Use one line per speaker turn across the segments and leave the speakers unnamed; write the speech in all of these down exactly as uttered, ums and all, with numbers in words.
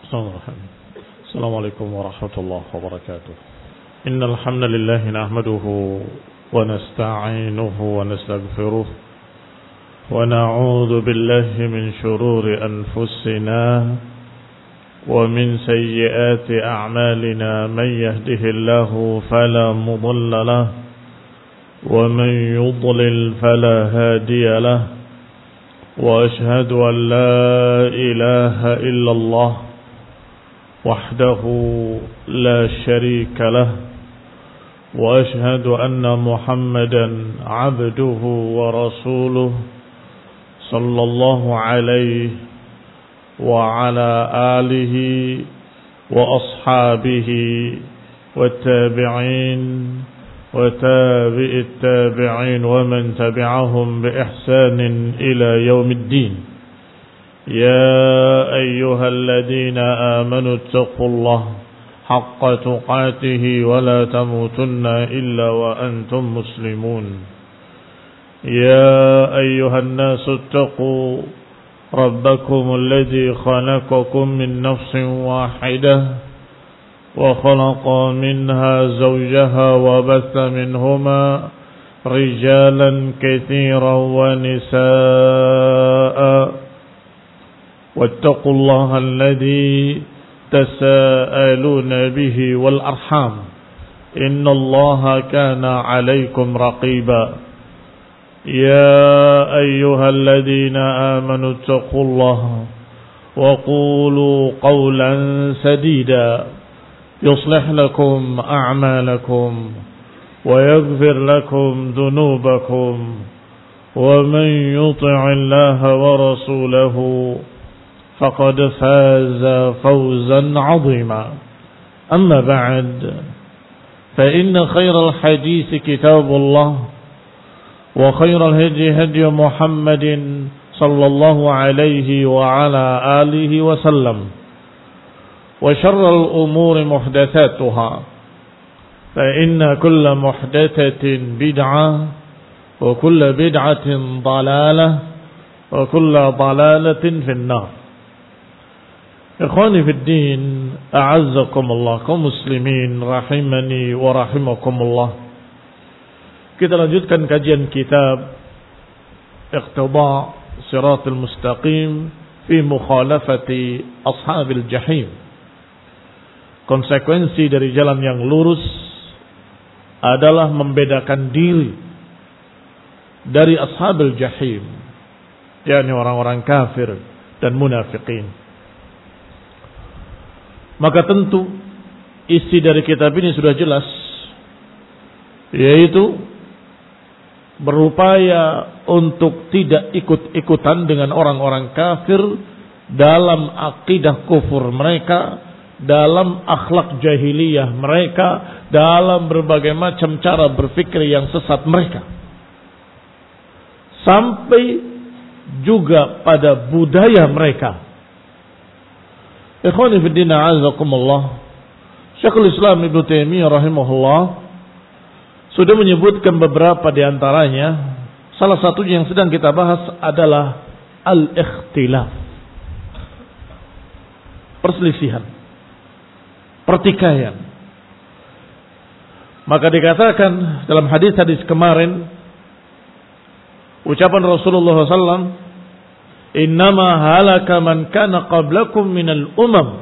السلام عليكم ورحمة الله وبركاته. إن الحمد لله نحمده ونستعينه ونستغفره ونعوذ بالله من شرور أنفسنا ومن سيئات أعمالنا. من يهده الله فلا مضل له ومن يضلل فلا هادي له. وأشهد أن لا إله إلا الله وحده لا شريك له. وأشهد أن محمدا عبده ورسوله صلى الله عليه وعلى آله وأصحابه والتابعين وتابع التابعين ومن تبعهم بإحسان إلى يوم الدين. يا أيها الذين آمنوا اتقوا الله حق تقاته ولا تموتن إلا وأنتم مسلمون. يا أيها الناس اتقوا ربكم الذي خلقكم من نفس واحدة وخلق منها زوجها وبث منهما رجالا كثيرا ونساء. واتقوا الله الذي تساءلون به والأرحام إن الله كان عليكم رقيبا. يا أيها الذين آمنوا اتقوا الله وقولوا قولا سديدا يصلح لكم أعمالكم ويغفر لكم ذنوبكم ومن يطع الله ورسوله فقد فاز فوزا عظيما. أما بعد فإن خير الحديث كتاب الله وخير الهدي هدي محمد صلى الله عليه وعلى آله وسلم وشر الأمور محدثاتها فإن كل محدثة بدعة وكل بدعة ضلالة وكل ضلالة في النار. Ikhwani fi din, a'azzakumullah, kaum muslimin rahimani wa rahimakumullah. Kita lanjutkan kajian kitab Iqtida Siratal Mustaqim fi mukhalafati ashabil jahim. Konsekuensi dari jalan yang lurus adalah membedakan diri dari ashabil jahim, yakni orang-orang kafir dan munafikin. Maka tentu isi dari kitab ini sudah jelas, yaitu berupaya untuk tidak ikut-ikutan dengan orang-orang kafir dalam akidah kufur mereka, dalam akhlak jahiliyah mereka, dalam berbagai macam cara berpikir yang sesat mereka, sampai juga pada budaya mereka. Ikhwani fi din, a'azakumullah, Syekhul Islam Ibnu Taimiyah rahimahullah sudah menyebutkan beberapa di antaranya. Salah satunya yang sedang kita bahas adalah al-ikhtilaf, perselisihan, pertikaian. Maka dikatakan dalam hadis-hadis kemarin, ucapan Rasulullah sallallahu alaihi wasallam, innama halaka man kana qablakum minal umam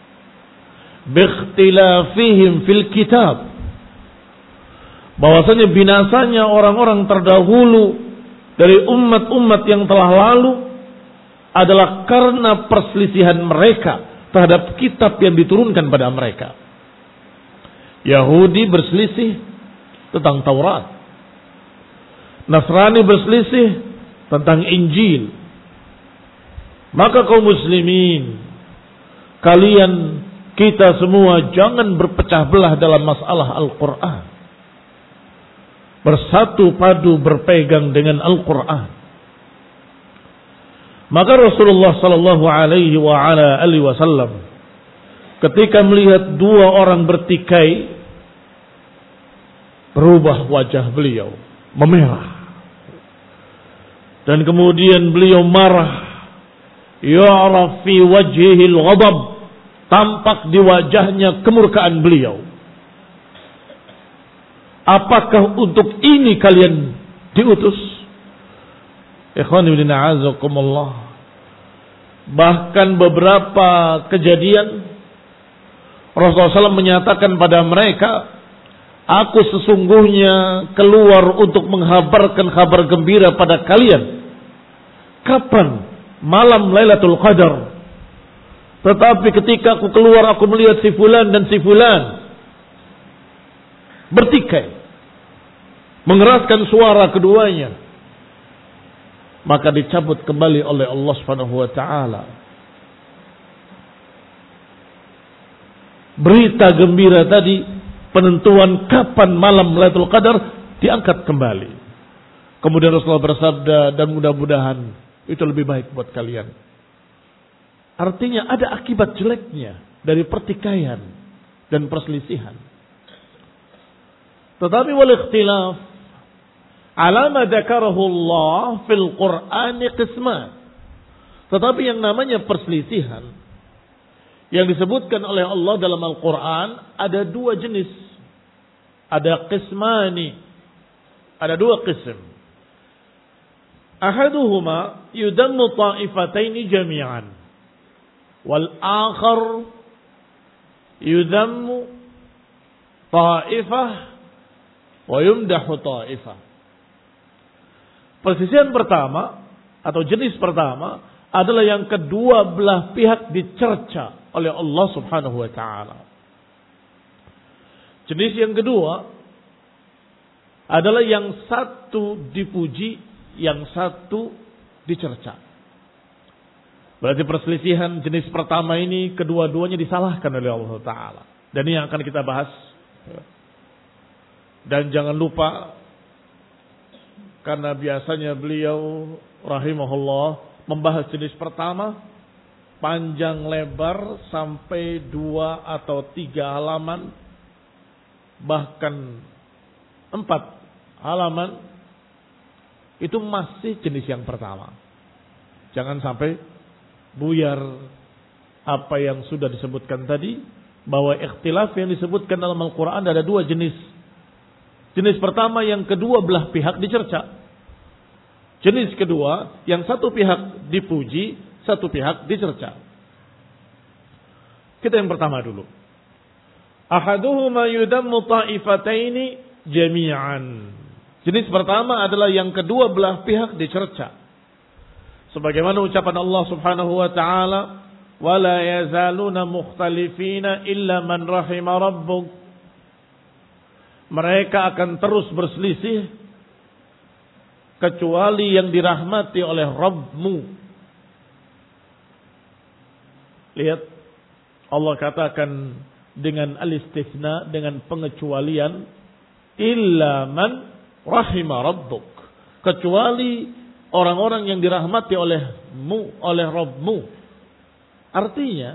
biikhtilafihim fil kitab. Bahwasanya binasanya orang-orang terdahulu dari umat-umat yang telah lalu adalah karena perselisihan mereka terhadap kitab yang diturunkan pada mereka. Yahudi berselisih tentang Taurat, Nasrani berselisih tentang Injil. Maka kaum muslimin, kalian, kita semua jangan berpecah belah dalam masalah Al-Quran. Bersatu padu berpegang dengan Al-Quran. Maka Rasulullah sallallahu alaihi wa ala alihi wasallam ketika melihat dua orang bertikai, berubah wajah beliau memerah. Dan kemudian beliau marah. Ya'raf fi wajhihil ghadab, tampak di wajahnya kemurkaan beliau. Apakah untuk ini kalian diutus? Ikhwani fillah a'azakumullah. Bahkan beberapa kejadian Rasulullah shallallahu alaihi wasallam menyatakan pada mereka, aku sesungguhnya keluar untuk menghabarkan kabar gembira pada kalian. Kapan? Malam Lailatul Qadar. Tetapi ketika aku keluar, aku melihat si fulan dan si fulan bertikai, mengeraskan suara keduanya. Maka dicabut kembali oleh Allah Subhanahu wa taala. Berita gembira tadi, penentuan kapan malam Lailatul Qadar, diangkat kembali. Kemudian Rasulullah bersabda, dan mudah-mudahan itu lebih baik buat kalian. Artinya ada akibat jeleknya dari pertikaian dan perselisihan. Tetapi wal ikhtilaf ala ma dzakarahu Allah fil Qur'an qisman. Tetapi yang namanya perselisihan yang disebutkan oleh Allah dalam Al-Qur'an ada dua jenis. Ada qismani. Ada dua qism. Ahaduhuma yudammu ta'ifataini jami'an. Wal akhar yudammu ta'ifah wa yumdahu ta'ifah. Perselisihan pertama atau jenis pertama adalah yang kedua belah pihak dicerca oleh Allah Subhanahu wa taala. Jenis yang kedua adalah yang satu dipuji, yang satu dicerca. Berarti perselisihan jenis pertama ini kedua-duanya disalahkan oleh Allah taala. Dan ini yang akan kita bahas. Dan jangan lupa, karena biasanya beliau rahimahullah membahas jenis pertama panjang lebar sampai dua atau tiga halaman, bahkan empat halaman, itu masih jenis yang pertama. Jangan sampai buyar apa yang sudah disebutkan tadi, bahwa ikhtilaf yang disebutkan dalam Al-Quran ada dua jenis. Jenis pertama yang kedua belah pihak dicerca. Jenis kedua yang satu pihak dipuji, satu pihak dicerca. Kita yang pertama dulu. Ahaduhuma yudammu ta'ifataini jami'an. Jenis pertama adalah yang kedua belah pihak dicerca. Sebagaimana ucapan Allah Subhanahu wa taala, "Wala yazaluna mukhtalifina illa man rahima rabbuk." Mereka akan terus berselisih kecuali yang dirahmati oleh Rabb-Mu. Lihat, Allah katakan dengan al-istitsna, dengan pengecualian, illa man rahima rabbuk, kecuali orang-orang yang dirahmati olehmu, oleh Rabb-Mu. Artinya,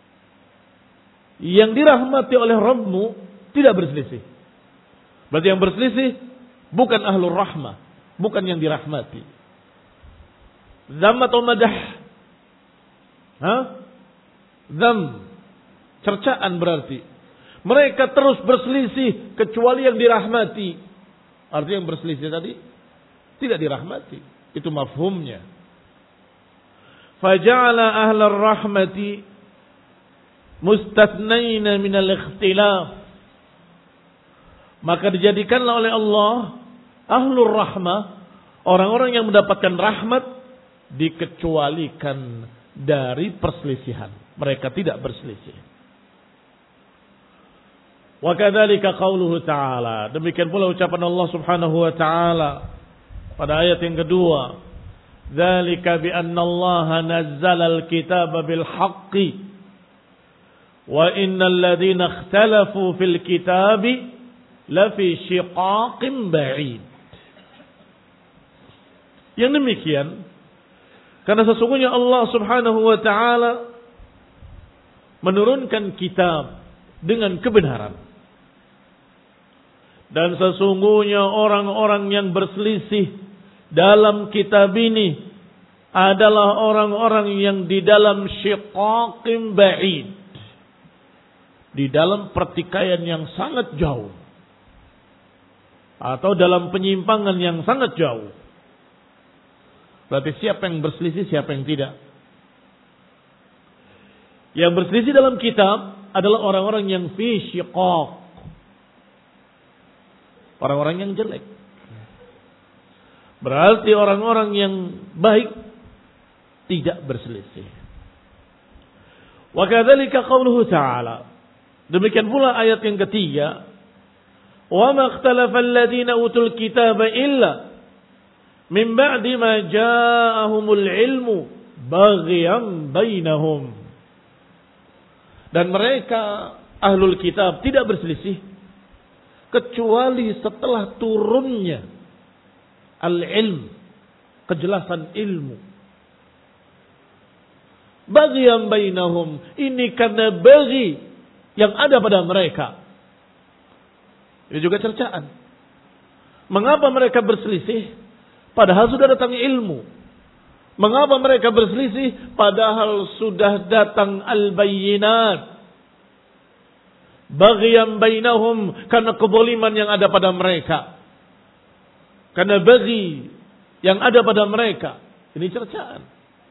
yang dirahmati oleh Rabb-Mu tidak berselisih. Berarti yang berselisih bukan ahlur rahmah, bukan yang dirahmati. Dzam atau madah? Hah? Dzam, cercaan berarti. Mereka terus berselisih kecuali yang dirahmati. Artinya yang berselisih tadi tidak dirahmati. Itu mafhumnya. Faja'ala ahlur rahmati mustathnaina minal ikhtilaf. Maka dijadikanlah oleh Allah ahlur rahmah, orang-orang yang mendapatkan rahmat, dikecualikan dari perselisihan. Mereka tidak berselisih. Wa kadzalika qauluhu ta'ala. Demikian pula ucapan Allah Subhanahu wa taala pada ayat yang kedua. Dzalika bi anna Allah nazzala al-kitaba bil haqqi wa innal ladzina ikhtalafu fil kitabi lafi syiqaqin ba'id. Yang demikian karena sesungguhnya Allah Subhanahu wa taala menurunkan kitab dengan kebenaran. Dan sesungguhnya orang-orang yang berselisih dalam kitab ini adalah orang-orang yang di dalam syiqaqin ba'id, di dalam pertikaian yang sangat jauh atau dalam penyimpangan yang sangat jauh. Berarti siapa yang berselisih, siapa yang tidak? Yang berselisih dalam kitab adalah orang-orang yang fi syiqaq, orang-orang yang jelek. Berarti orang-orang yang baik tidak berselisih. Wa kadzalika qauluhu ta'ala. Demikian pula ayat yang ketiga, wa ma ikhtalafa alladziina utul kitaba illa min ba'di ma ja'ahumul ilmu baghyan bainahum. Dan mereka ahlul kitab tidak berselisih kecuali setelah turunnya al-ilm, kejelasan ilmu. Baghyan bainahum, ini karena baghi yang ada pada mereka. Ini juga cercaan. Mengapa mereka berselisih padahal sudah datang ilmu? Mengapa mereka berselisih padahal sudah datang al-bayyinat? Baghyan bainahum, karena kezaliman yang ada pada mereka. Karena baghi yang ada pada mereka. Ini cercaan.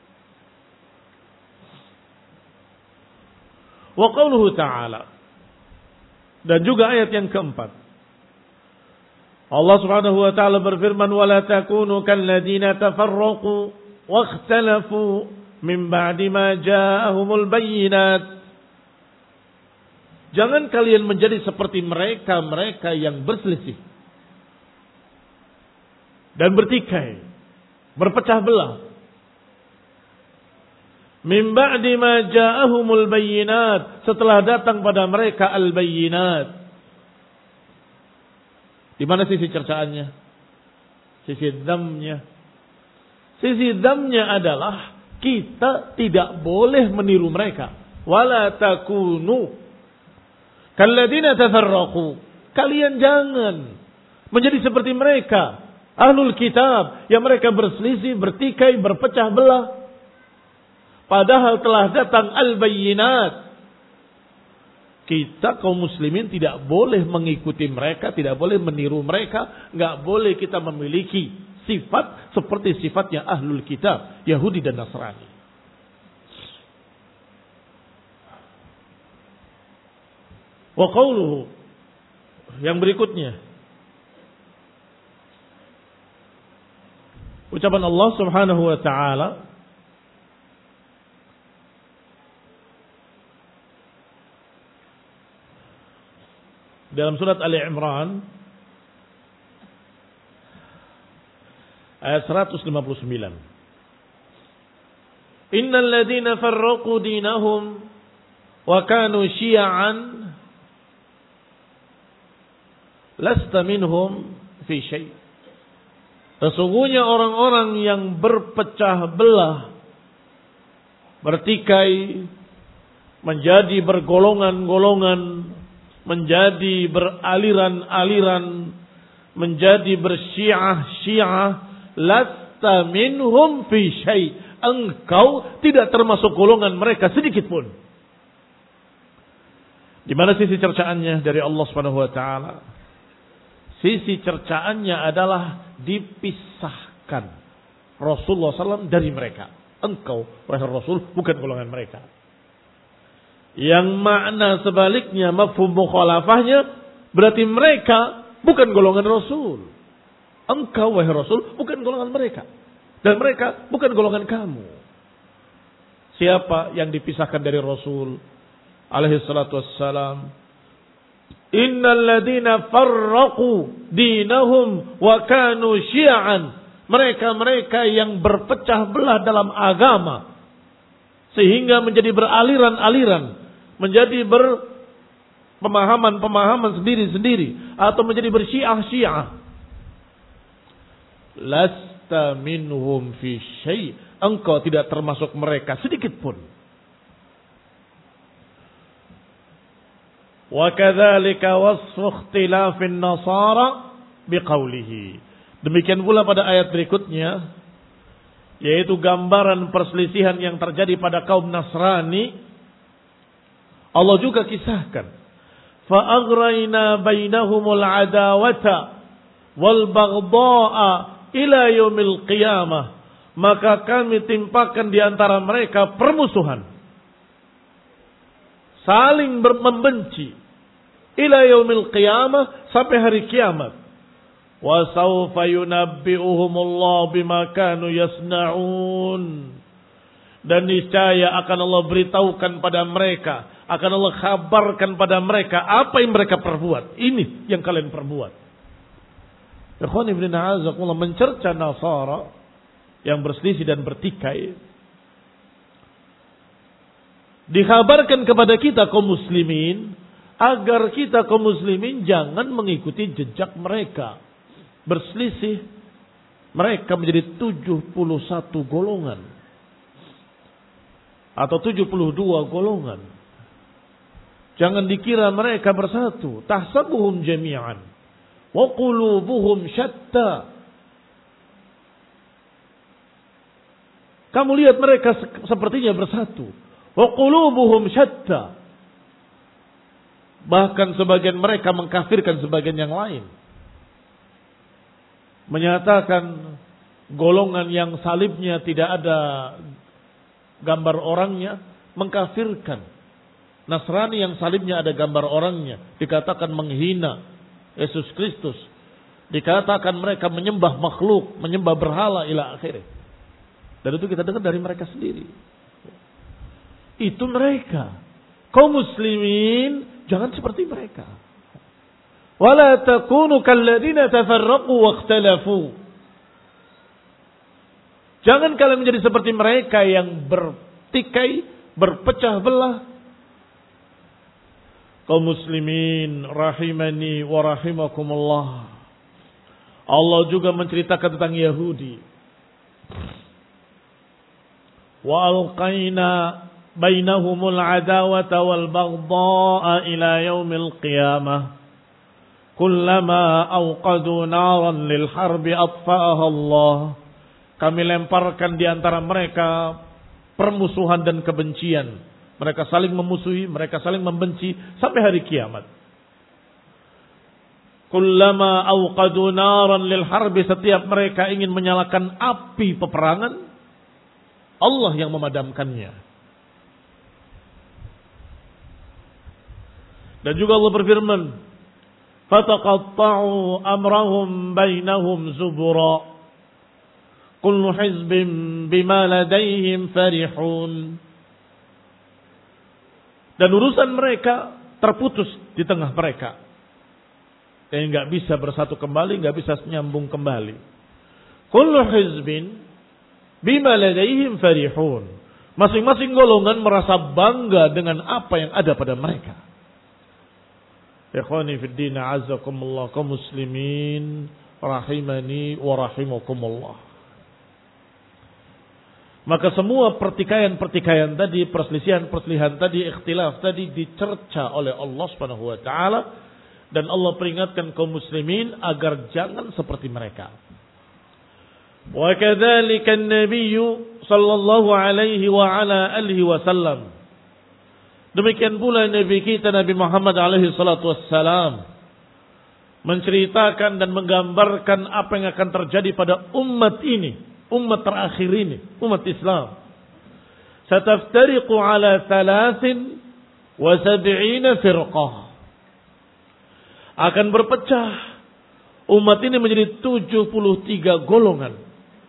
Wa qauluhu ta'ala, dan juga ayat yang keempat, Allah Subhanahu wa taala berfirman, wa la takunu kalladzina tafarraqu wa ikhtalafu min ba'di ma ja'ahumul bayyinat. Jangan kalian menjadi seperti mereka-mereka yang berselisih dan bertikai, berpecah belah. Min ba'di ma ja'ahumul bayyinat, setelah datang pada mereka al-bayyinat. Di mana sisi cercaannya? Sisi dzamnya. Sisi dzamnya adalah kita tidak boleh meniru mereka. Wala takunu kalladzina tafarraqu. Kalian jangan menjadi seperti mereka, ahlul kitab, yang mereka berselisih, bertikai, berpecah belah. Padahal telah datang al-bayyinat. Kita kaum muslimin tidak boleh mengikuti mereka, tidak boleh meniru mereka, nggak boleh kita memiliki sifat seperti sifatnya ahlul kitab, Yahudi dan Nasrani. Wa qauluhu, yang berikutnya, ucapan Allah Subhanahu wa taala, dalam surat Ali Imran ayat seratus lima puluh sembilan. Innal ladzina farraqu dinahum wa kanu syi'an lasta minhum fi syai'. Sesungguhnya orang-orang yang berpecah belah, bertikai, menjadi bergolongan-golongan, menjadi beraliran-aliran, menjadi bersyiah-syiah, lasta minhum fi syai'. Engkau tidak termasuk golongan mereka sedikit pun. Di mana sisi cercaannya dari Allah Subhanahu wa taala? Sisi cercaannya adalah dipisahkan Rasulullah sallallahu alaihi wasallam dari mereka. Engkau, wahai Rasul, bukan golongan mereka. Yang makna sebaliknya, mafhum mukhalafahnya, berarti mereka bukan golongan Rasul. Engkau, wahai Rasul, bukan golongan mereka. Dan mereka bukan golongan kamu. Siapa yang dipisahkan dari Rasul alaihi salatu wassalam? Innal ladzina farraqu dinahum wa kanu syi'an. Mereka-mereka yang berpecah belah dalam agama sehingga menjadi beraliran-aliran, menjadi berpemahaman-pemahaman sendiri-sendiri, atau menjadi bersyiah-syiah. Lasta minhum fi syai'. Engkau tidak termasuk mereka sedikit pun. Wa kadzalika wasfu ikhtilafin nasara biqaulihi. Demikian pula pada ayat berikutnya, yaitu gambaran perselisihan yang terjadi pada kaum Nasrani. Allah juga kisahkan, fa'aghrayna bainahumul adawata wal baghdha'a ila yaumil qiyamah. Maka kami timpakan di antara mereka permusuhan, saling membenci, ila yaumil qiyamah, sampai hari kiamat. Wa sawfa yunabbi'uhumullahu bima kanu yasna'un. Dan niscaya akan Allah beritahukan pada mereka, akan Allah kabarkan pada mereka apa yang mereka perbuat. Ini yang kalian perbuat. Ikhwan ibn a'azakullah, mencerca Nasara yang berselisih dan bertikai, dikhabarkan kepada kita kaum muslimin agar kita kaum muslimin jangan mengikuti jejak mereka. Berselisih mereka menjadi tujuh puluh satu golongan atau tujuh puluh dua golongan. Jangan dikira mereka bersatu. Tahsabuhum jami'an wa qulubuhum syatta. Kamu lihat mereka sepertinya bersatu. Wa qulubuhum syatta. Bahkan sebagian mereka mengkafirkan sebagian yang lain. Menyatakan golongan yang salibnya tidak ada gambar orangnya, mengkafirkan. Nasrani yang salibnya ada gambar orangnya, dikatakan menghina Yesus Kristus. Dikatakan mereka menyembah makhluk, menyembah berhala ila akhirnya. Dan itu kita dengar dari mereka sendiri. Itu mereka. Kaum muslimin jangan seperti mereka. Wala takunu kalladzina tafarraqu wakhtalafu. Jangan kalian menjadi seperti mereka yang bertikai, berpecah belah. Kaum muslimin rahimani wa rahimakumullah. Allah juga menceritakan tentang Yahudi. Wa alqaina bainahumul adawata wal baghdha'a ila yaumil qiyamah. Kullama awqadu naran lil harbi atfa'aha Allah. Kami lemparkan di antara mereka permusuhan dan kebencian. Mereka saling memusuhi, mereka saling membenci sampai hari kiamat. Kullama awqadu naran lil harbi, setiap mereka ingin menyalakan api peperangan, Allah yang memadamkannya. Dan juga Allah berfirman, fataqatta'u amrahum bainahum zubura. Kullu hizbin bima ladaihim farihun. Dan urusan mereka terputus di tengah mereka. Dan enggak bisa bersatu kembali, enggak bisa nyambung kembali. Kullu hizbin bima ladaihim farihun. Masing-masing golongan merasa bangga dengan apa yang ada pada mereka. Ikhwani fid din, a'azzakumullah, kaum muslimin rahimani wa rahimakumullah. Maka semua pertikaian-pertikaian tadi, perselisihan-perselisihan tadi, ikhtilaf tadi dicerca oleh Allah Subhanahu wa taala, dan Allah peringatkan kaum muslimin agar jangan seperti mereka. Wa kadzalika an-nabiy sallallahu alaihi wa ala alihi wasallam. Demikian pula Nabi kita Nabi Muhammad alaihi salatu wassalam menceritakan dan menggambarkan apa yang akan terjadi pada umat ini, umat terakhir ini, umat Islam. Sataftariqu ala thalathin wa sab'ina firqah. Akan berpecah umat ini menjadi tujuh puluh tiga golongan.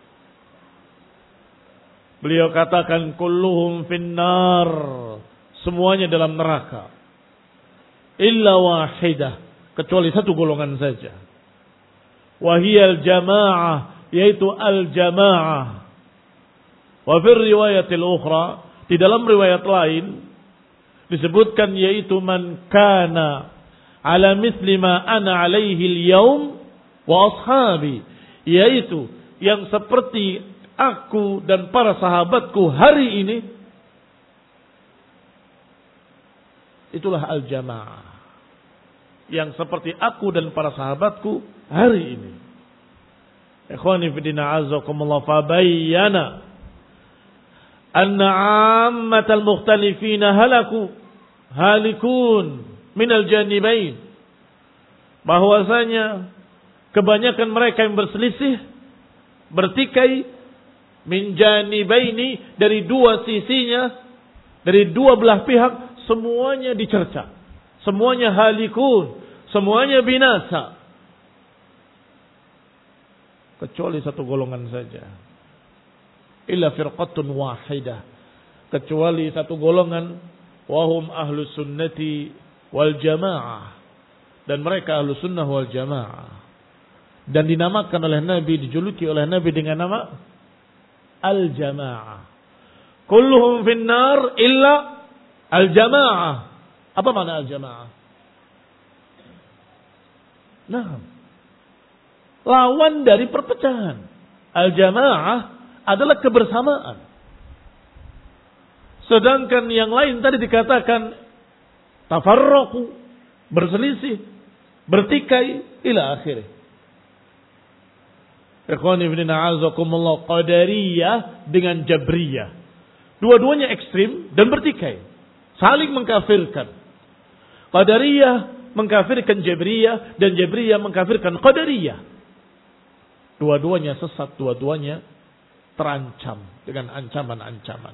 Beliau katakan kulluhum finnar, semuanya dalam neraka. Illa wahidah, kecuali satu golongan saja. Wahiyal jamaah, yaitu al-jamaah. Wa fi riwayatil ukhra, di dalam riwayat lain disebutkan yaitu man kana ala misli ma ana alaihi al-yaum wa ashabi, yaitu yang seperti aku dan para sahabatku hari ini. Itulah al-jamaah, yang seperti aku dan para sahabatku hari ini. Ikhwani fidina azakumullah, fabayyana anna ammatal mukhtalifina halaku. halikun minal janibain. Bahwasanya kebanyakan mereka yang berselisih, bertikai min janibaini, dari dua sisinya, dari dua belah pihak, semuanya dicerca. Semuanya halikun, semuanya binasa. Kecuali satu golongan saja. Illa firqatun wahidah. Kecuali satu golongan, wahum ahlu sunnati wal jamaah. Dan mereka ahlu sunnah wal jamaah. Dan dinamakan oleh Nabi, dijuluki oleh Nabi dengan nama al-jamaah. Kulluhum finnar illa al-jamaah. Apa makna al-jamaah? Nah, lawan dari perpecahan. Al-jamaah adalah kebersamaan. Sedangkan yang lain tadi dikatakan tafarraqu, berselisih, bertikai, ila akhirih. Ikhwani ibn a'azakumullah, qadariyah dengan jabriyah. Dua-duanya ekstrim dan bertikai. Saling mengkafirkan. Qadariyah mengkafirkan jabriyah dan jabriyah mengkafirkan qadariyah. Dua-duanya sesat, dua-duanya terancam dengan ancaman-ancaman.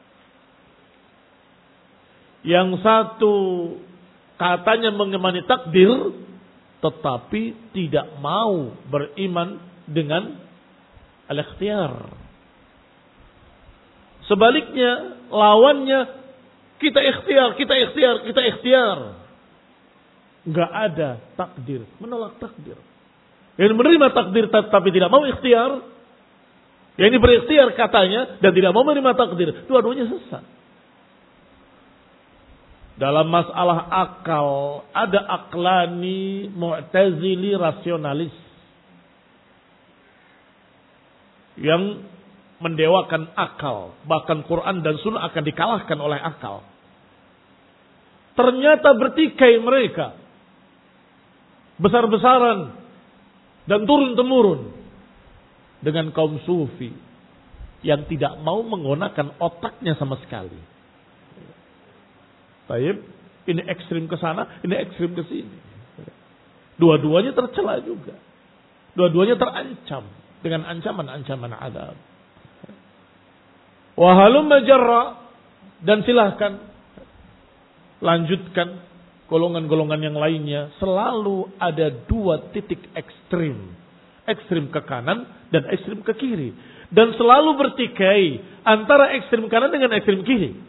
Yang satu katanya mengemani takdir, tetapi tidak mau beriman dengan al-ikhtiyar. Sebaliknya, lawannya kita ikhtiar, kita ikhtiar, kita ikhtiar. Enggak ada takdir, menolak takdir. Yang menerima takdir tapi tidak mau ikhtiar, yang ini berikhtiar katanya dan tidak mau menerima takdir, dua-duanya sesat. Dalam masalah akal, ada aklani, mu'tazili, rasionalis. Yang mendewakan akal. Bahkan Quran dan Sunnah akan dikalahkan oleh akal. Ternyata bertikai mereka. Besar-besaran. Dan turun-temurun. Dengan kaum sufi. Yang tidak mau menggunakan otaknya sama sekali. Baik, ini ekstrim ke sana, ini ekstrim ke sini. Dua-duanya tercela juga. Dua-duanya terancam dengan ancaman-ancaman azab. Wa halumma jarra, dan silahkan lanjutkan golongan-golongan yang lainnya. Selalu ada dua titik ekstrim. Ekstrim ke kanan dan ekstrim ke kiri. Dan selalu bertikai antara ekstrim kanan dengan ekstrim kiri.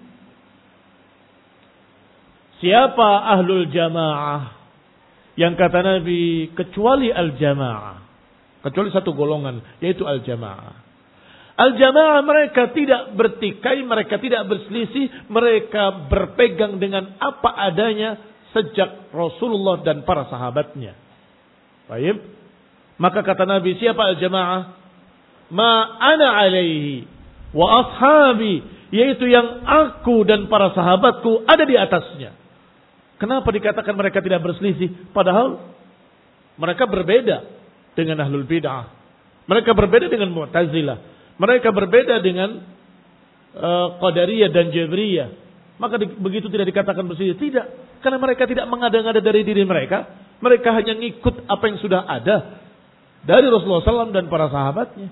Siapa ahlul jamaah? Yang kata Nabi, kecuali al-jamaah. Kecuali satu golongan, yaitu al-jamaah. Al-jamaah mereka tidak bertikai, mereka tidak berselisih, mereka berpegang dengan apa adanya sejak Rasulullah dan para sahabatnya. Baik. Maka kata Nabi, siapa al-jamaah? Ma ana alaihi wa ashabi, yaitu yang aku dan para sahabatku ada di atasnya. Kenapa dikatakan mereka tidak berselisih? Padahal mereka berbeda dengan ahlul bid'ah. Mereka berbeda dengan mu'tazilah. Mereka berbeda dengan uh, qadariyah dan jabriyah. Maka di, begitu tidak dikatakan berselisih. Tidak. Karena mereka tidak mengada-ngada dari diri mereka. Mereka hanya ngikut apa yang sudah ada dari Rasulullah shallallahu alaihi wasallam dan para sahabatnya.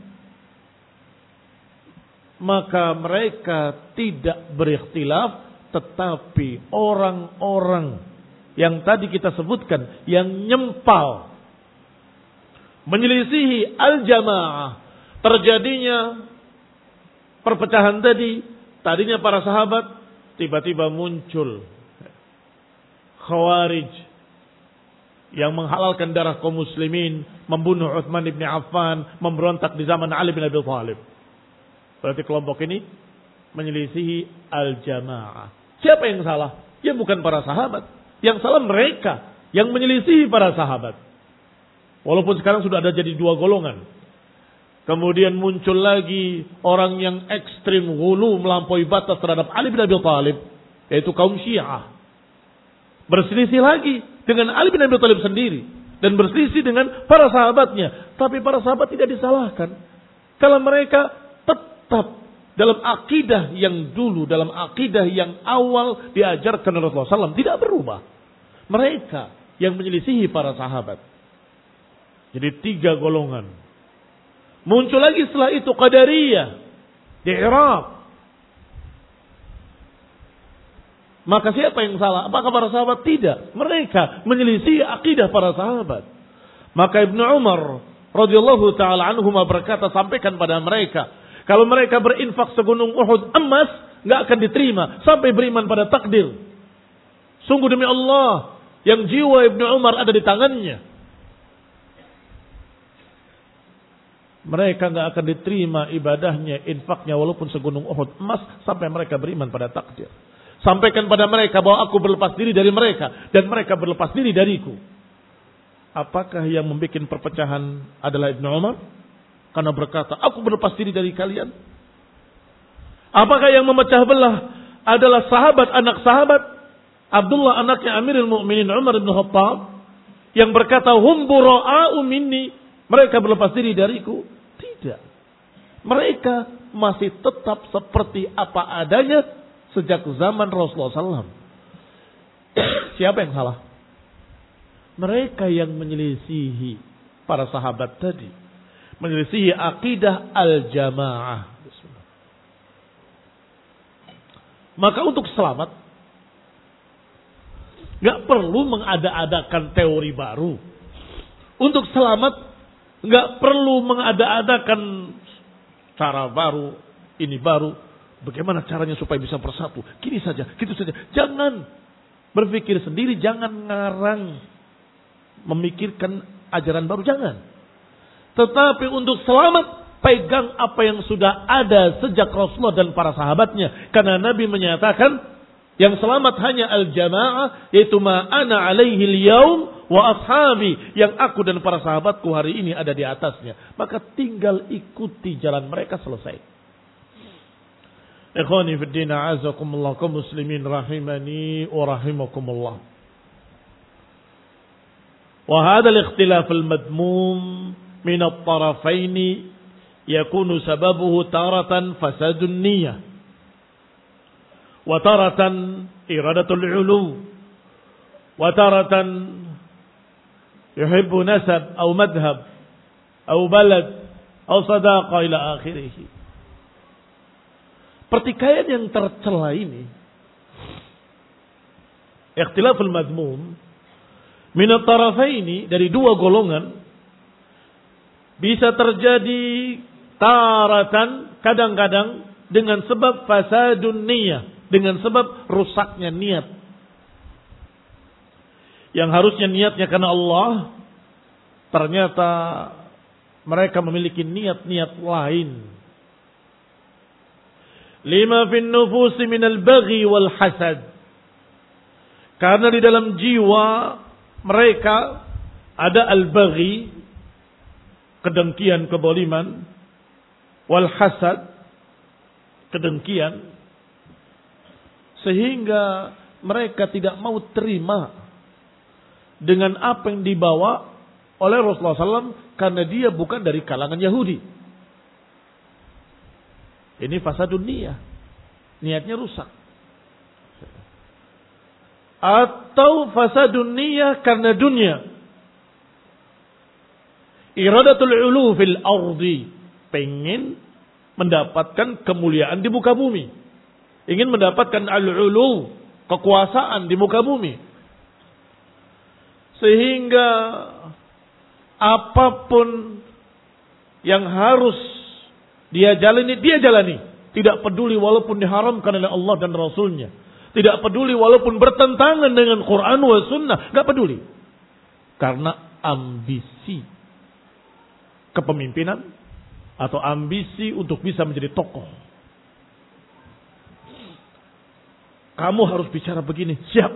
Maka mereka tidak berikhtilaf. Tetapi orang-orang yang tadi kita sebutkan, yang nyempal, menyelisihi al-jamaah, terjadinya perpecahan tadi, tadinya para sahabat, tiba-tiba muncul Khawarij yang menghalalkan darah kaum muslimin, membunuh Utsman bin Affan, memberontak di zaman Ali bin Abi Thalib. Berarti kelompok ini menyelisihi al-jamaah. Siapa yang salah? Ya bukan para sahabat. Yang salah mereka yang menyelisihi para sahabat. Walaupun sekarang sudah ada jadi dua golongan. Kemudian muncul lagi orang yang ekstrim ghulu, melampaui batas terhadap Ali bin Abi Thalib, yaitu kaum Syiah. Berselisih lagi dengan Ali bin Abi Thalib sendiri dan berselisih dengan para sahabatnya. Tapi para sahabat tidak disalahkan. Kalau mereka tetap dalam akidah yang dulu, dalam akidah yang awal diajarkan oleh Rasulullah sallallahu alaihi wasallam tidak berubah. Mereka yang menyelisihi para sahabat. Jadi tiga golongan. Muncul lagi setelah itu Qadariyah di Irak. Maka siapa yang salah? Apakah para sahabat? Tidak. Mereka menyelisih akidah para sahabat. Maka Ibnu Umar radhiyallahu taala anhuma berkata, sampaikan pada mereka, kalau mereka berinfak segunung Uhud emas, nggak akan diterima sampai beriman pada takdir. Sungguh demi Allah, yang jiwa Ibnu Umar ada di tangannya. Mereka nggak akan diterima ibadahnya, infaknya walaupun segunung Uhud emas sampai mereka beriman pada takdir. Sampaikan pada mereka bahwa aku berlepas diri dari mereka dan mereka berlepas diri dariku. Apakah yang membuat perpecahan adalah Ibnu Umar? Karena berkata, aku berlepas diri dari kalian. Apakah yang memecah belah adalah sahabat anak sahabat? Abdullah anaknya Amirul Mukminin Umar bin Khattab yang berkata, hum bura'u minni. Mereka berlepas diri dariku. Tidak. Mereka masih tetap seperti apa adanya sejak zaman Rasulullah sallallahu alaihi wasallam. Siapa yang salah? Mereka yang menyelisihi para sahabat tadi. Menyelisihi akidah al-jamaah. Maka untuk selamat, gak perlu mengada-adakan teori baru. Untuk selamat, gak perlu mengada-adakan cara baru, ini baru. Bagaimana caranya supaya bisa bersatu? Gini saja, gitu saja. Jangan berpikir sendiri, jangan ngarang memikirkan ajaran baru, jangan. Tetapi untuk selamat, pegang apa yang sudah ada sejak Rasulullah dan para sahabatnya. Karena Nabi menyatakan, yang selamat hanya al-jamaah, yaitu ma'ana alaihi al-yaum wa ashabi, yang aku dan para sahabatku hari ini ada di atasnya. Maka tinggal ikuti jalan mereka, selesai. Ikhwani fi din, a'azakumullah, kaum muslimin rahimani wa rahimakumullah. Wa hadha al-ikhtilaf al-madmum min at-tarafain yakunu sababuhu taratan fasadun niyyah wa taratan iradatul ulu wa taratan yuhibbu nasab aw madhhab aw balad aw sadaqa ila akhirih. Pertikaian yang tercela ini, ikhtilaful madmum min at-tarafaini, dari dua golongan, bisa terjadi taratan, kadang-kadang dengan sebab fasadun niyah, dengan sebab rusaknya niat. Yang harusnya niatnya karena Allah, ternyata mereka memiliki niat-niat lain. Lima fin nufusi minal baghi wal hasad. Karena di dalam jiwa mereka ada al-baghi, kedengkian, keboliman, wal hasad, kedengkian, sehingga mereka tidak mau terima dengan apa yang dibawa oleh Rasulullah sallallahu alaihi wasallam karena dia bukan dari kalangan Yahudi. Ini fasadun niyah, niatnya rusak. Atau fasadun niyah karena dunia. Iradatul ulu fil ardi, pengen mendapatkan kemuliaan di muka bumi. Ingin mendapatkan al-ulu, kekuasaan di muka bumi. Sehingga apapun yang harus dia jalani, dia jalani. Tidak peduli walaupun diharamkan oleh Allah dan Rasulnya. Tidak peduli walaupun bertentangan dengan Quran wa sunnah. Gak peduli. Karena ambisi kepemimpinan atau ambisi untuk bisa menjadi tokoh. Kamu harus bicara begini, siap.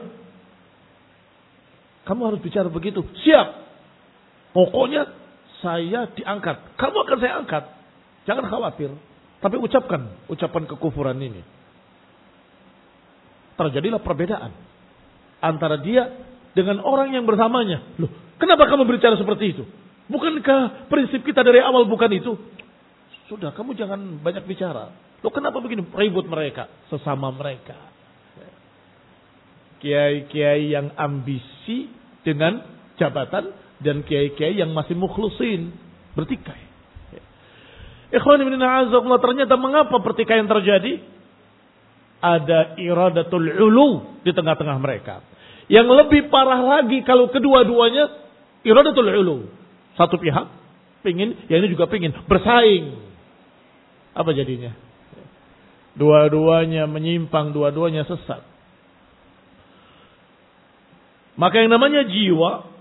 Kamu harus bicara begitu, siap. Pokoknya saya diangkat. Kamu akan saya angkat. Jangan khawatir. Tapi ucapkan ucapan kekufuran ini. Terjadilah perbedaan antara dia dengan orang yang bersamanya. Loh, kenapa kamu berbicara seperti itu? Bukankah prinsip kita dari awal bukan itu? Sudah, kamu jangan banyak bicara. Loh kenapa begini? Ribut mereka. Sesama mereka. Kiai-kiai yang ambisi dengan jabatan. Dan kiai-kiai yang masih mukhlusin. Bertikai. Ikhwan ibn a'azakullah, ternyata mengapa pertikaian terjadi? Ada iradatul ulu di tengah-tengah mereka. Yang lebih parah lagi kalau kedua-duanya iradatul ulu. Satu pihak pingin, yang ini juga pingin. Bersaing. Apa jadinya? Dua-duanya menyimpang, dua-duanya sesat. Maka yang namanya jiwa,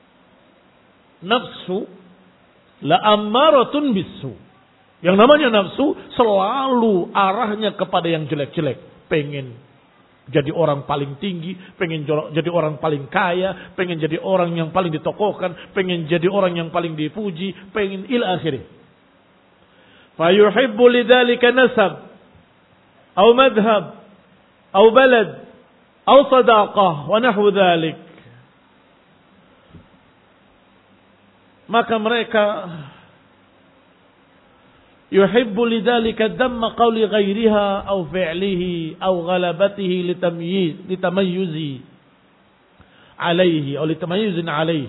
nafsu, la ammaratun bisu. Yang namanya nafsu selalu arahnya kepada yang jelek-jelek. Pengen jadi orang paling tinggi, pengen jadi orang paling kaya, pengen jadi orang yang paling ditokohkan, pengen jadi orang yang paling dipuji, pengen ila akhirih. Fayuhibbu lidzalika nasab, atau madhab, atau balad, atau sadaqah, wa nahwu dzalik. Maka mereka yuhibbu lidzalika damma qawli ghairiha aw fi'lihi aw ghalabatihi litamyiz litamayyuzi alaihi aw litamayyuzin alaihi.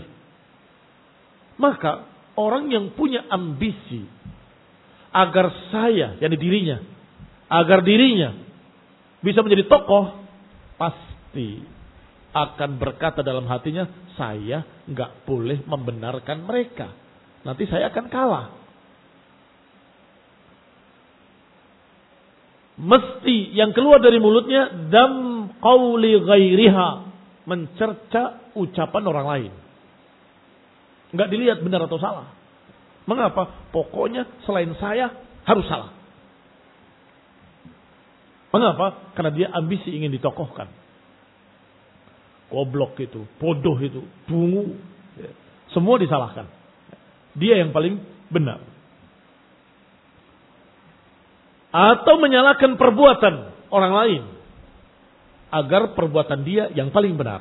Maka orang yang punya ambisi agar saya, yakni dirinya, agar dirinya bisa menjadi tokoh, pasti akan berkata dalam hatinya, saya enggak boleh membenarkan mereka. Nanti saya akan kalah. Mesti yang keluar dari mulutnya dam qauli ghairiha, mencerca ucapan orang lain. Enggak dilihat benar atau salah. Mengapa? Pokoknya selain saya harus salah. Mengapa? Karena dia ambisi ingin ditokohkan. Goblok itu, bodoh itu, dungu, semua disalahkan. Dia yang paling benar. Atau menyalahkan perbuatan orang lain agar perbuatan dia yang paling benar.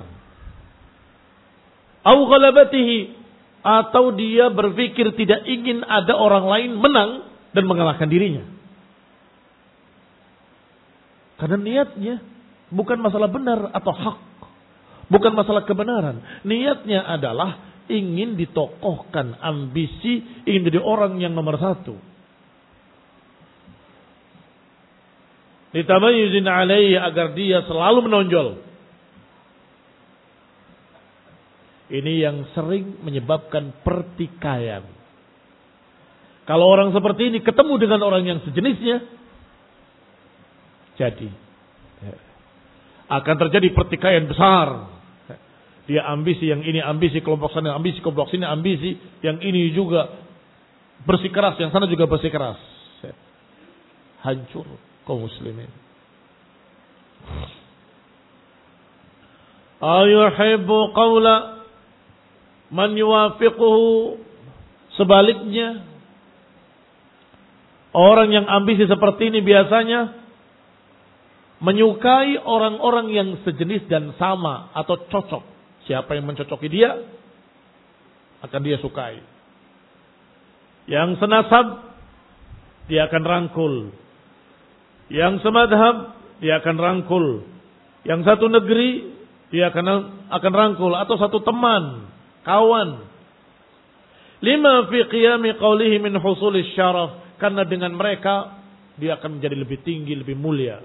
Au ghalabatihi, atau dia berpikir tidak ingin ada orang lain menang dan mengalahkan dirinya. Karena niatnya bukan masalah benar atau hak, bukan masalah kebenaran. Niatnya adalah ingin ditokohkan, ambisi, ingin jadi orang yang nomor satu. Ditamayyuzin alaihi, agar dia selalu menonjol. Ini yang sering menyebabkan pertikaian. Kalau orang seperti ini ketemu dengan orang yang sejenisnya, jadi akan terjadi pertikaian besar. Dia ambisi, yang ini ambisi, kelompok sana ambisi, kelompok sini ambisi, yang ini juga bersikeras, yang sana juga bersikeras. Hancur kaum muslimin. Ayuhibbu qawla man yuwafiquhu, sebaliknya orang yang ambisi seperti ini biasanya menyukai orang-orang yang sejenis dan sama atau cocok. Siapa yang mencocoki dia akan dia sukai. Yang senasab dia akan rangkul. Yang semadhab dia akan rangkul. Yang satu negeri dia akan akan rangkul, atau satu teman, kawan. Lima fi qiyami qawlihi min husulis syaraf, karena dengan mereka dia akan menjadi lebih tinggi, lebih mulia.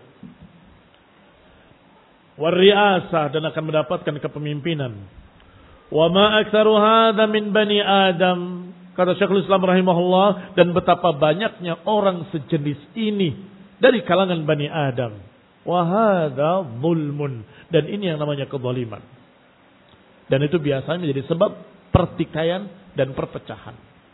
Warriasah, dan akan mendapatkan kepemimpinan. Wa ma aktsaru hadza min bani Adam, kata Syekhul Islam rahimahullah, dan betapa banyaknya orang sejenis ini dari kalangan Bani Adam. Wa hadza zulmun, dan ini yang namanya kezaliman. Dan itu biasanya menjadi sebab pertikaian dan perpecahan.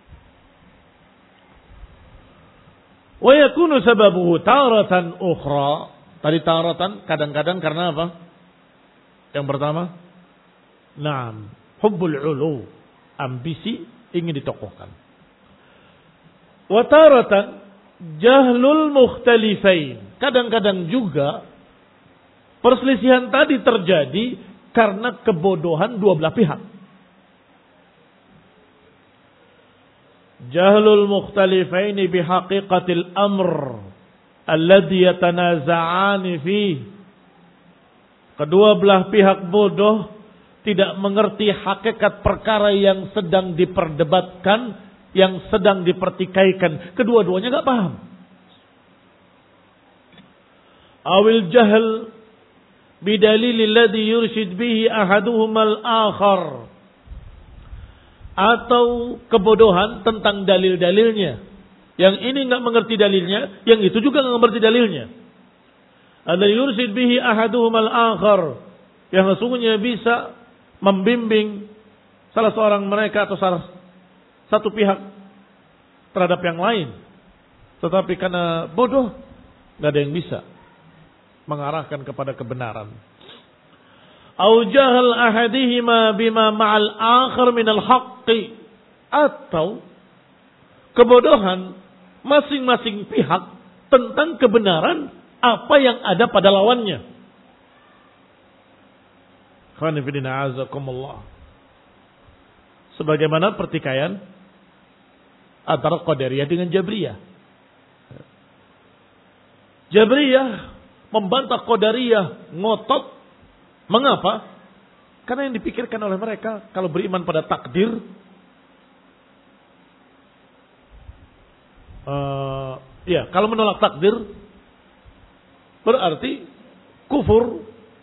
Wa yakunu sababuhu taratan ukhra. Tadi taratan kadang-kadang karena apa? Yang pertama, na'am, hubbul ulu, ambisi, ingin ditokohkan. Wa taratan jahlul mukhtalifain. Kadang-kadang juga perselisihan tadi terjadi karena kebodohan dua belah pihak. jahlul mukhtalifaini bihaqiqatil amr alladhi yatanaza'ani fihi. Kedua belah pihak bodoh tidak mengerti hakikat perkara yang sedang diperdebatkan, yang sedang dipertikaikan. Kedua-duanya enggak paham. Awil jahl bidalil alladhi yurshid bihi ahaduhuma al-akhar. Atau kebodohan tentang dalil-dalilnya. Yang ini enggak mengerti dalilnya, yang itu juga enggak mengerti dalilnya. Alladhi yurshid bihi ahaduhuma al-akhar. Yang sesungguhnya bisa membimbing salah seorang mereka atau salah satu pihak terhadap yang lain. Tetapi karena bodoh, enggak ada yang bisa mengarahkan kepada kebenaran. Au jahal ahadihima bima ma'al akhar minal haqqi. Atau kebodohan masing-masing pihak tentang kebenaran apa yang ada pada lawannya. Khonifidina azakumullah. Sebagaimana pertikaian antara Qadariyah dengan Jabriyah. Jabriyah membantah Qadariyah ngotot. Mengapa? Karena yang dipikirkan oleh mereka kalau beriman pada takdir, uh, ya kalau menolak takdir berarti kufur.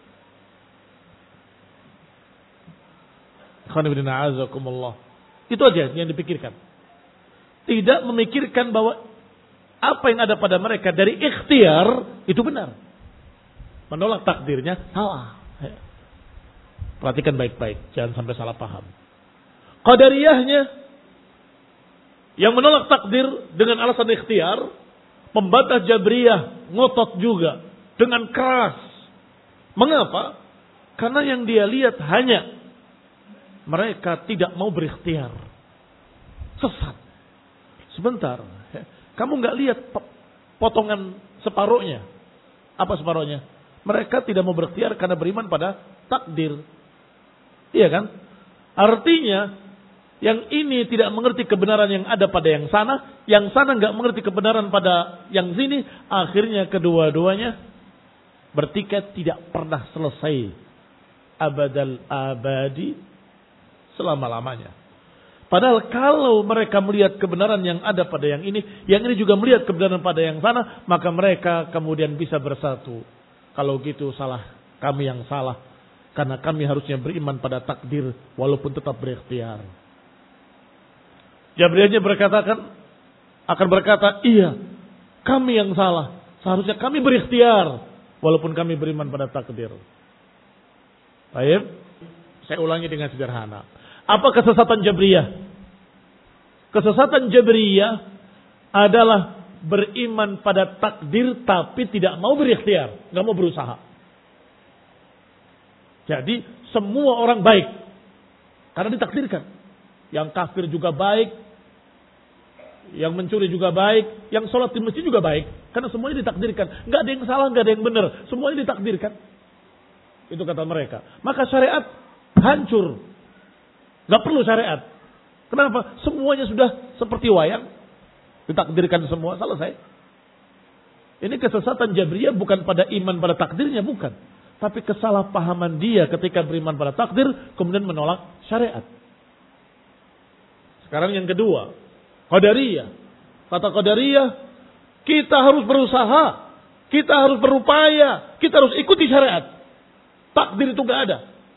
Itu aja yang dipikirkan. Tidak memikirkan bahwa apa yang ada pada mereka dari ikhtiar itu benar. Menolak takdirnya salah. Perhatikan baik-baik, jangan sampai salah paham. Qadariyahnya yang menolak takdir dengan alasan ikhtiar, membantah Jabriyah ngotot juga dengan keras. Mengapa? Karena yang dia lihat hanya mereka tidak mau berikhtiar. Sesat. Sebentar. Kamu nggak lihat potongan separuhnya. Apa separuhnya? Mereka tidak mau berikhtiar karena beriman pada takdir. Iya kan? Artinya yang ini tidak mengerti kebenaran yang ada pada yang sana, yang sana nggak mengerti kebenaran pada yang sini, akhirnya kedua-duanya bertikai tidak pernah selesai abadal abadi selama-lamanya. Padahal kalau mereka melihat kebenaran yang ada pada yang ini, yang ini juga melihat kebenaran pada yang sana, maka mereka kemudian bisa bersatu. Kalau gitu salah kami yang salah. Karena kami harusnya beriman pada takdir walaupun tetap berikhtiar. Jabriyahnya berkatakan, akan berkata, iya, kami yang salah. Seharusnya kami berikhtiar walaupun kami beriman pada takdir. Baik, saya ulangi dengan sederhana. Apa kesesatan Jabriyah? Kesesatan Jabriyah adalah beriman pada takdir tapi tidak mau berikhtiar, nggak mau berusaha. Jadi semua orang baik karena ditakdirkan. Yang kafir juga baik, yang mencuri juga baik, yang sholat di masjid juga baik, karena semuanya ditakdirkan. Nggak ada yang salah, nggak ada yang benar, semuanya ditakdirkan. Itu kata mereka. Maka syariat hancur, nggak perlu syariat. Kenapa? Semuanya sudah seperti wayang, ditakdirkan semua, selesai. Ini kesesatan Jabriyah bukan pada iman pada takdirnya, bukan. Tapi kesalahpahaman dia ketika beriman pada takdir, kemudian menolak syariat. Sekarang yang kedua, Qadariyah. Kata Qadariyah, kita harus berusaha, kita harus berupaya, kita harus ikuti syariat. Takdir itu gak ada.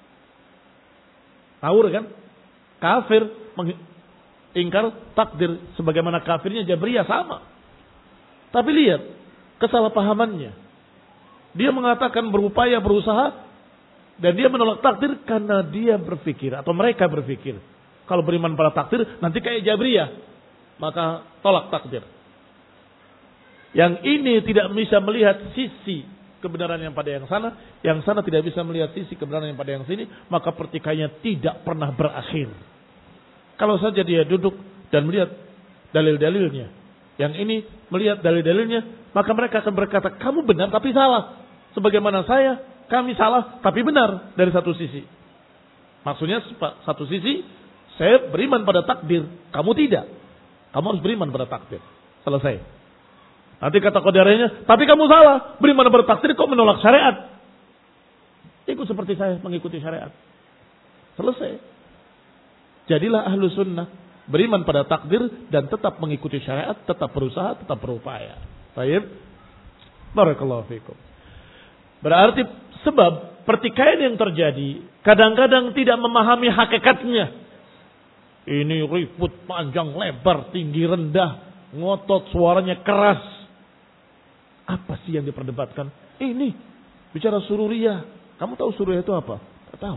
Tahu kan? Kafir mengingkar takdir sebagaimana kafirnya Jabriyah sama. Tapi lihat kesalahpahamannya. Dia mengatakan berupaya, berusaha, dan dia menolak takdir karena dia berpikir, atau mereka berpikir, kalau beriman pada takdir, nanti kayak Jabriyah, maka tolak takdir. Yang ini tidak bisa melihat sisi kebenaran yang pada yang sana, yang sana tidak bisa melihat sisi kebenaran yang pada yang sini, maka pertikaiannya tidak pernah berakhir. Kalau saja dia duduk dan melihat dalil-dalilnya, yang ini melihat dalil-dalilnya, maka mereka akan berkata, kamu benar tapi salah. Sebagaimana saya, kami salah tapi benar dari satu sisi. Maksudnya satu sisi, saya beriman pada takdir, kamu tidak. Kamu harus beriman pada takdir. Selesai. Nanti kata qadariyahnya, tapi kamu salah. Beriman pada takdir kok menolak syariat. Ikut seperti saya mengikuti syariat. Selesai. Jadilah ahlu sunnah. Beriman pada takdir dan tetap mengikuti syariat. Tetap berusaha, tetap berupaya. Baik. Barakallahu fikum. Berarti sebab pertikaian yang terjadi kadang-kadang tidak memahami hakikatnya. Ini ribut panjang lebar, tinggi rendah, ngotot, suaranya keras. Apa sih yang diperdebatkan? Ini bicara sururiyah. Kamu tahu sururiyah itu apa? Tak tahu.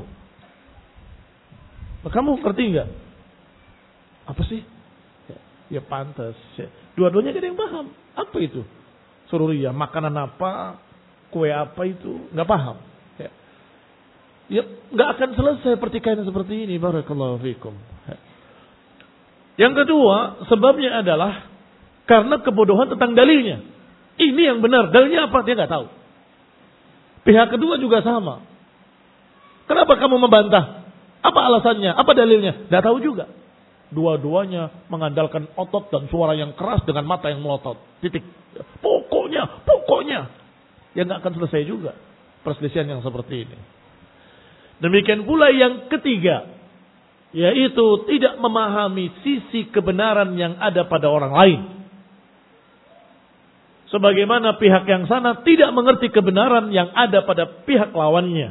Nah, kamu ngerti enggak? Apa sih? Ya, ya pantas. Ya. Dua-duanya tidak yang paham. Apa itu? Sururiyah, makanan apa? Kue apa itu? Enggak paham. Ya, ya enggak akan selesai pertikaian seperti ini. Barakallahu fikum. Ya. Yang kedua, sebabnya adalah karena kebodohan tentang dalilnya. Ini yang benar, dalilnya apa? Dia enggak tahu. Pihak kedua juga sama. Kenapa kamu membantah? Apa alasannya? Apa dalilnya? Enggak tahu juga. Dua-duanya mengandalkan otot dan suara yang keras dengan mata yang melotot. Titik. Pokoknya, pokoknya. Ya enggak akan selesai juga perselisihan yang seperti ini. Demikian pula yang ketiga, yaitu tidak memahami sisi kebenaran yang ada pada orang lain. Sebagaimana pihak yang sana tidak mengerti kebenaran yang ada pada pihak lawannya.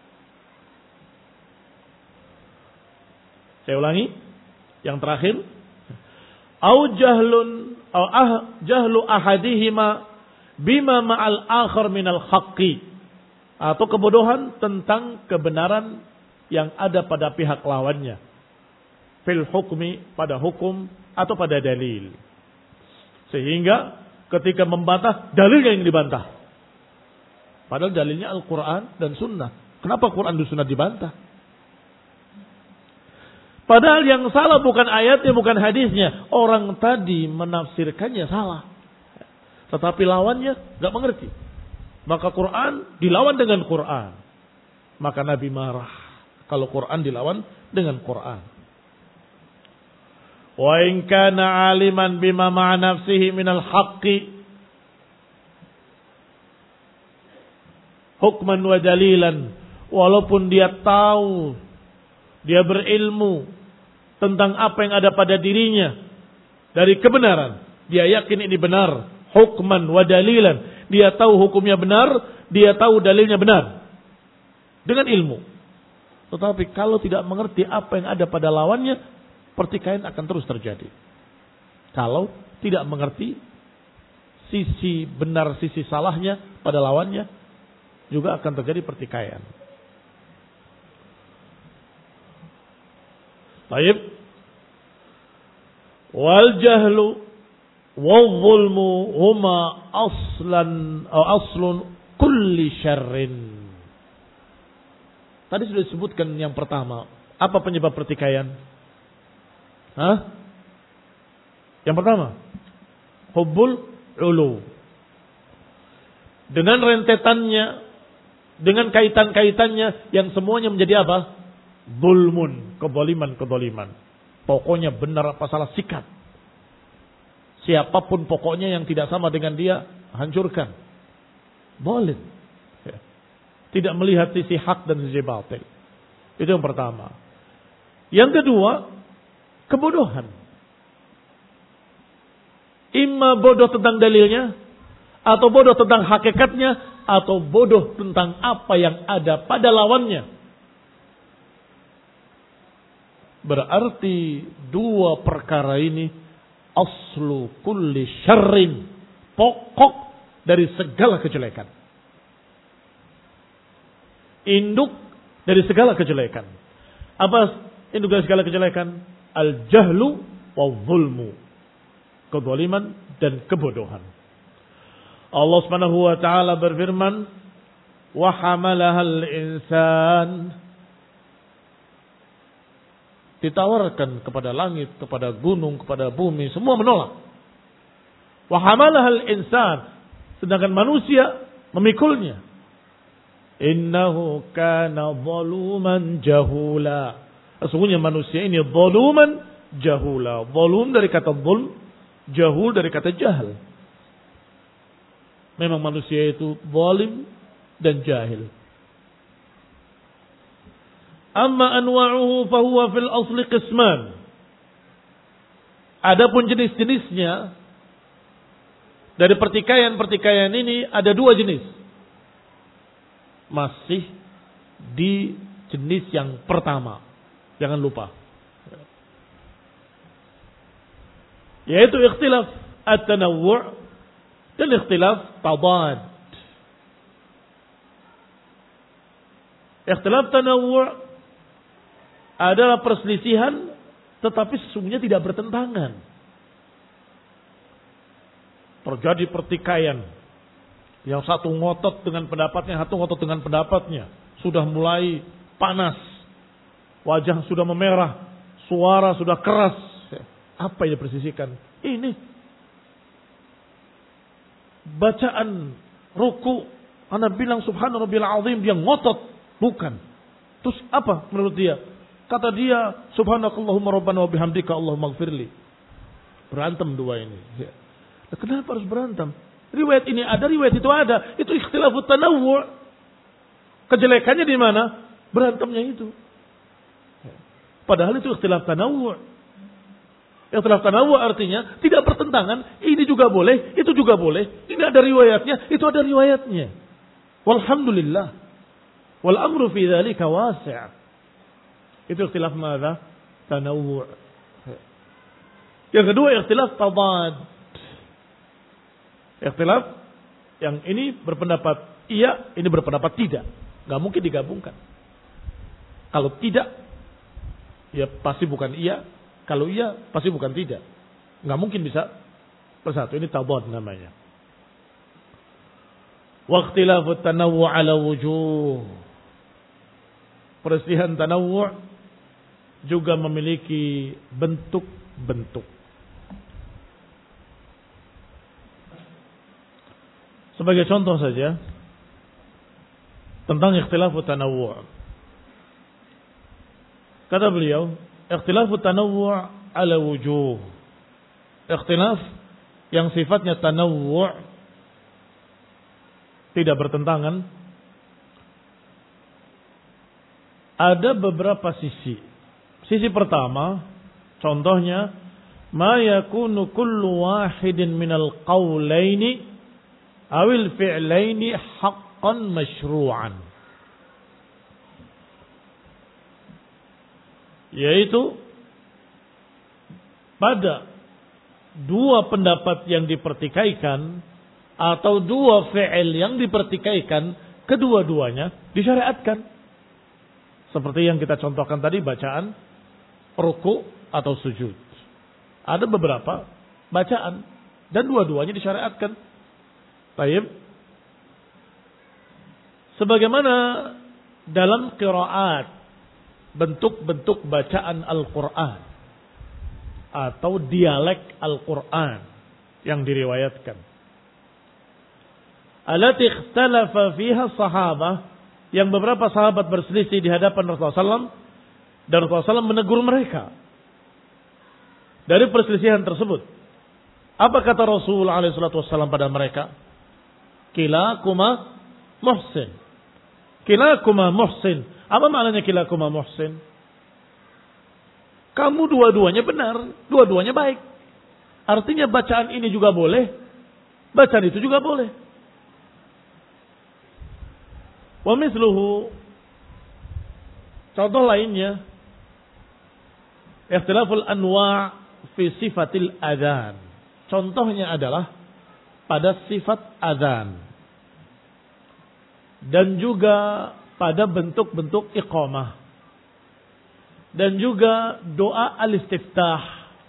Saya ulangi, yang terakhir, au jahlun au ah, jahlu ahadihima bima ma'al akhar minal haqqi, atau kebodohan tentang kebenaran yang ada pada pihak lawannya, fil hukmi, pada hukum atau pada dalil, sehingga ketika membantah dalilnya yang dibantah, padahal dalilnya Al-Quran dan Sunnah. Kenapa Quran dan Sunnah dibantah? Padahal yang salah bukan ayatnya, bukan hadisnya. Orang tadi menafsirkannya salah, tetapi lawannya gak mengerti. Maka Quran dilawan dengan Quran. Maka Nabi marah kalau Quran dilawan dengan Quran. Wa in kana aliman bima ma'a nafsihi minal haqqi hukman wa dalilan. Walaupun dia tahu, dia berilmu tentang apa yang ada pada dirinya dari kebenaran, dia yakin ini benar, hukman wa dalilan. Dia tahu hukumnya benar, dia tahu dalilnya benar dengan ilmu. Tetapi kalau tidak mengerti apa yang ada pada lawannya, pertikaian akan terus terjadi. Kalau tidak mengerti sisi benar, sisi salahnya pada lawannya, juga akan terjadi pertikaian. Baik. Wal jahlu wal zulmu huma aslan atau aslun kulli syarrin. Tadi sudah disebutkan yang pertama. Apa penyebab pertikaian? Hah? Yang pertama, hubbul ulu. Dengan rentetannya, dengan kaitan-kaitannya yang semuanya menjadi apa? Zulmun, kezaliman-kezaliman. Pokoknya benar apa salah sikat. Siapapun pokoknya yang tidak sama dengan dia, hancurkan. Boleh. Tidak melihat sisi hak dan sisi batil. Itu yang pertama. Yang kedua, kebodohan. Imma bodoh tentang dalilnya, atau bodoh tentang hakikatnya, atau bodoh tentang apa yang ada pada lawannya. Berarti dua perkara ini aslu kulli syarrin, pokok dari segala kejelekan. Induk dari segala kejelekan. Apa induk dari segala kejelekan? Al-jahlu wa zulmu. Kezaliman dan kebodohan. Allah Subhanahu wa taala berfirman, "Wa hamalahal insan." Ditawarkan kepada langit, kepada gunung, kepada bumi, semua menolak. Wa hamalahal insan, sedangkan manusia memikulnya. Innahu kana zaluman jahula. Sesungguhnya manusia ini zaluman, jahula. Zulum dari kata zulm, jahul dari kata jahal. Memang manusia itu zalim dan jahil. Amma anwa'uhu fahuwa fil asli qisman. Adapun jenis-jenisnya dari pertikaian-pertikaian ini ada dua jenis. Masih di jenis yang pertama. Jangan lupa. Yaitu ikhtilaf at-tanawwu' dan ikhtilaf tadad. Ikhtilaf tanawwu' adalah perselisihan tetapi sesungguhnya tidak bertentangan. Terjadi pertikaian. Yang satu ngotot dengan pendapatnya, satu ngotot dengan pendapatnya. Sudah mulai panas. Wajah sudah memerah. Suara sudah keras. Apa yang dipersisikan? Ini. Bacaan ruku. Anda bilang subhana rabbil azim. Dia ngotot. Bukan. Terus apa menurut dia? Kata dia, subhanakallahumma rabbana wa bihamdika Allahumma ighfirli. Berantem dua ini. Ya. Nah, kenapa harus berantem? Riwayat ini ada, riwayat itu ada. Itu ikhtilafut tanawwu'. Kejelekannya di mana? Berantemnya itu. Ya. Padahal itu ikhtilaf tanawwu'. Ikhtilaf tanawwu' artinya tidak bertentangan. Ini juga boleh, itu juga boleh. Ini ada riwayatnya, itu ada riwayatnya. Walhamdulillah. Wal amru fi dzalika wasi'. Itu ikhtilaf mana? Tanawwu'. Yang kedua ikhtilaf tadad. Ikhtilaf yang ini berpendapat iya, ini berpendapat tidak. Gak mungkin digabungkan. Kalau tidak, ya pasti bukan iya. Kalau iya, pasti bukan tidak. Gak mungkin bisa bersatu. Ini tadad namanya. Wa ikhtilafut tanawwu' ala wujuh. Perselisihan tanawwu' juga memiliki bentuk-bentuk. Sebagai contoh saja tentang ikhtilafut tanawwu'. Kata beliau, ikhtilafut tanawwu' ala wujuh. Ikhtilaf yang sifatnya tanawwu' tidak bertentangan. Ada beberapa sisi. Sisi pertama, contohnya, ma yakunu kullu wahidin minal qawlaini awil fi'laini haqqan masyru'an. Yaitu pada dua pendapat yang dipertikaikan atau dua fi'il yang dipertikaikan, kedua-duanya disyariatkan. Seperti yang kita contohkan tadi, bacaan ruku atau sujud. Ada beberapa bacaan dan dua-duanya disyariatkan. Baik. Sebagaimana dalam qiraat, bentuk-bentuk bacaan Al-Quran atau dialek Al-Quran yang diriwayatkan. Allati ikhtalafa fiha sahabah, yang beberapa sahabat berselisih di hadapan Rasulullah sallallahu alaihi wasallam, dan Rasulullah sallallahu alaihi wasallam menegur mereka dari perselisihan tersebut. Apa kata Rasulullah alaihi wasallam pada mereka? Kilakuma muhsin. Kilakuma muhsin. Apa maknanya kilakuma muhsin? Kamu dua-duanya benar, dua-duanya baik. Artinya bacaan ini juga boleh, bacaan itu juga boleh. Wa misluhu, contoh lainnya, ikhtilaful anwa' fi sifatil adzan. Contohnya adalah pada sifat adzan dan juga pada bentuk-bentuk iqamah dan juga doa al-istiftah.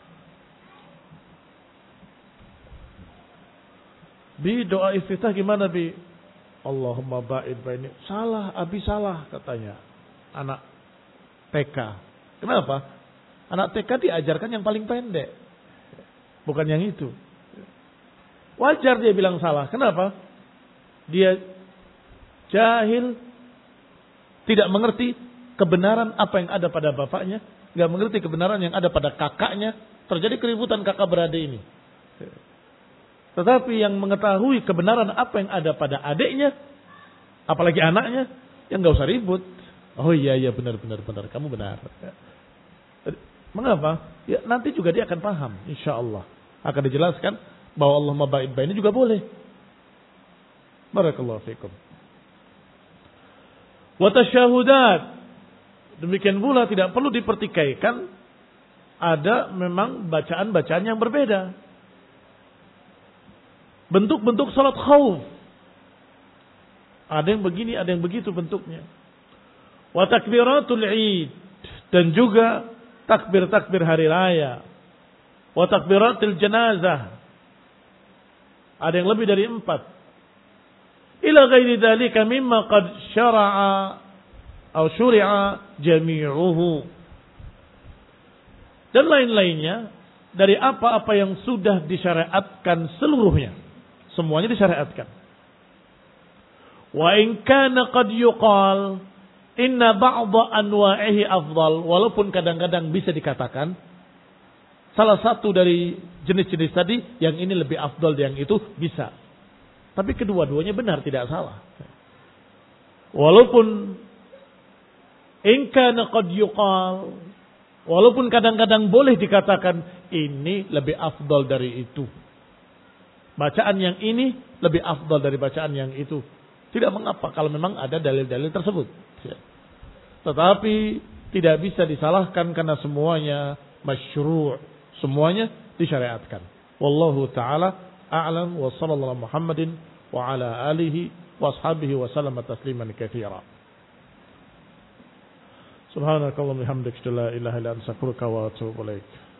Bi doa istiftah gimana bi? Allahumma ba'id baini. Salah, abi salah katanya anak T K. Kenapa? Anak T K diajarkan yang paling pendek, bukan yang itu. Wajar dia bilang salah. Kenapa? Dia jahil, tidak mengerti kebenaran apa yang ada pada bapaknya, nggak mengerti kebenaran yang ada pada kakaknya, terjadi keributan kakak beradik ini. Tetapi yang mengetahui kebenaran apa yang ada pada adiknya, apalagi anaknya, yang nggak usah ribut. Oh iya iya benar benar benar, kamu benar. Mengapa? Ya nanti juga dia akan paham, insya Allah akan dijelaskan bahwa Allah mabait baini juga boleh. Barakallahu fikum. Wa tasyahudat. Demikian pula tidak perlu dipertikaikan, ada memang bacaan-bacaan yang berbeda. Bentuk-bentuk salat khauf. Ada yang begini, ada yang begitu bentuknya. Wa takbiratul Id, dan juga takbir-takbir hari raya. Wa takbiratul janazah. Ada yang lebih dari empat. Ila ghairi dzalika mimma qad syara'a atau syuri'a jami'uhu. Dan lain-lainnya dari apa-apa yang sudah disyariatkan seluruhnya. Semuanya disyariatkan. Wa in kana qad yuqal inna ba'dha anwa'ihi afdal, walaupun kadang-kadang bisa dikatakan salah satu dari jenis-jenis tadi yang ini lebih afdal dari yang itu, bisa. Tapi kedua-duanya benar, tidak salah. Walaupun in kana qad yuqal, walaupun kadang-kadang boleh dikatakan ini lebih afdal dari itu. Bacaan yang ini lebih afdal dari bacaan yang itu. Tidak mengapa kalau memang ada dalil-dalil tersebut. Tetapi tidak bisa disalahkan karena semuanya masyru', semuanya disyariatkan. Wallahu taala a'lam wa sallallahu Muhammadin wa ala alihi wa ashabihi wa sallama tasliman katsira. Subhanakallahumma wa bihamdika la ilaha illa anta astaghfiruka wa atubu ilaik.